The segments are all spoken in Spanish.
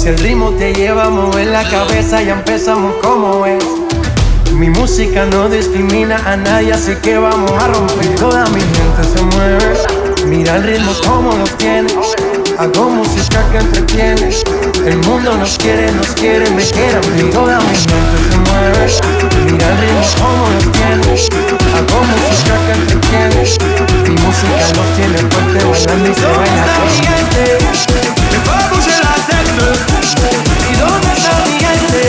el ritmo te lleva a mover la cabeza, ya empezamos como es. Mi música no discrimina a nadie, así que vamos a romper. Toda mi gente se mueve, mira el ritmo como lo tiene. Hago música que entretiene. El mundo nos quiere, me quiere a mí. Toda mi gente se mueve, mira el ritmo como lo tiene. Hago música que entretiene. Mi música los tiene fuerte, bailando y se baila con mi gente. Me va a bouger la tête. ¿Y dónde está mi gente?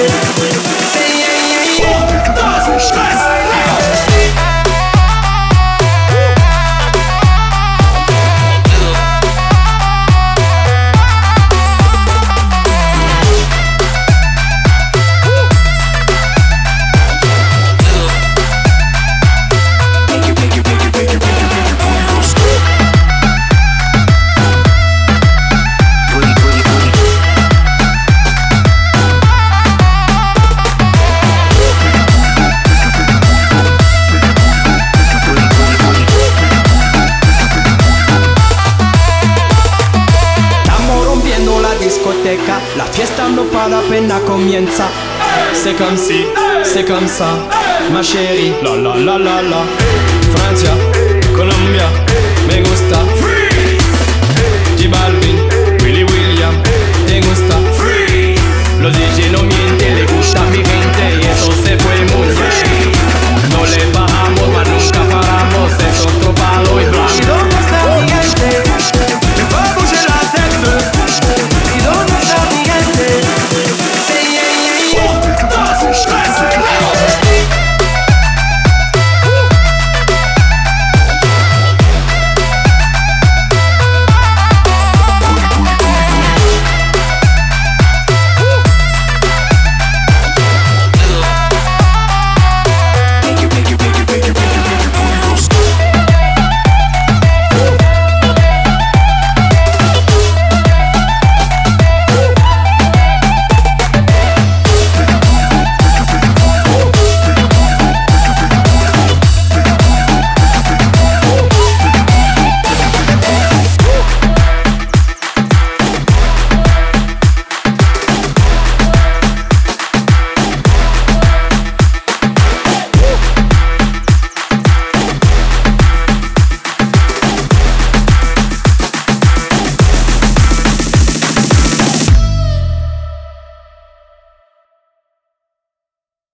La fiesta no para, apenas comienza. C'est comme si, c'est comme ça, ma chérie. La la la la la. Francia, Colombia, me gusta.